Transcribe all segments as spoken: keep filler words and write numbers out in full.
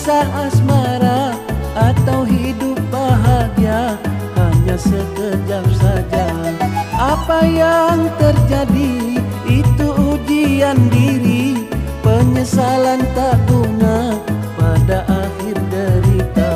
kisah asmara atau hidup bahagia hanya sekejap saja. Apa yang terjadi itu ujian diri, penyesalan tak guna pada akhir derita.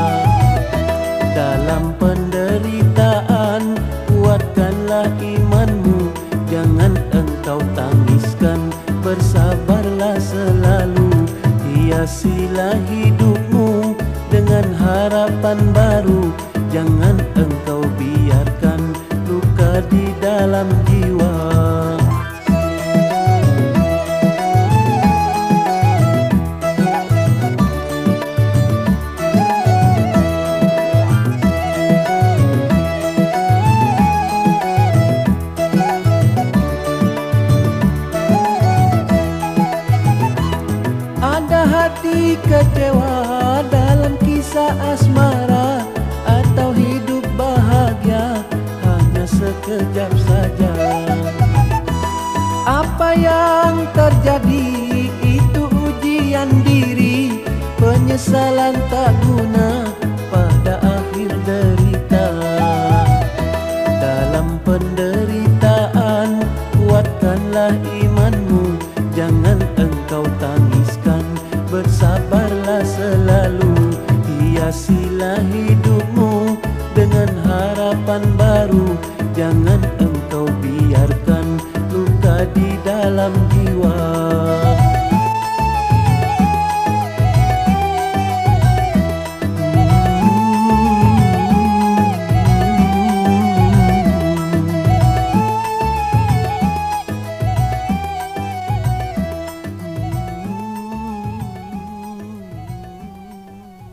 Dalam penderitaan kuatkanlah imanmu, jangan engkau tangiskan, bersabarlah selalu. Hiasilah hidupmu dengan harapan baru, jangan engkau biarkan luka di dalam jiwa. Hati kecewa dalam kisah asmara atau hidup bahagia hanya sekejap saja. Apa yang terjadi itu ujian diri, penyesalan tak guna pada akhir derita. Dalam penderitaan kuatkanlah imanmu, jangan engkau tangiskan, bersabarlah selalu. Hiasilah hidupmu dengan harapan baru, jangan engkau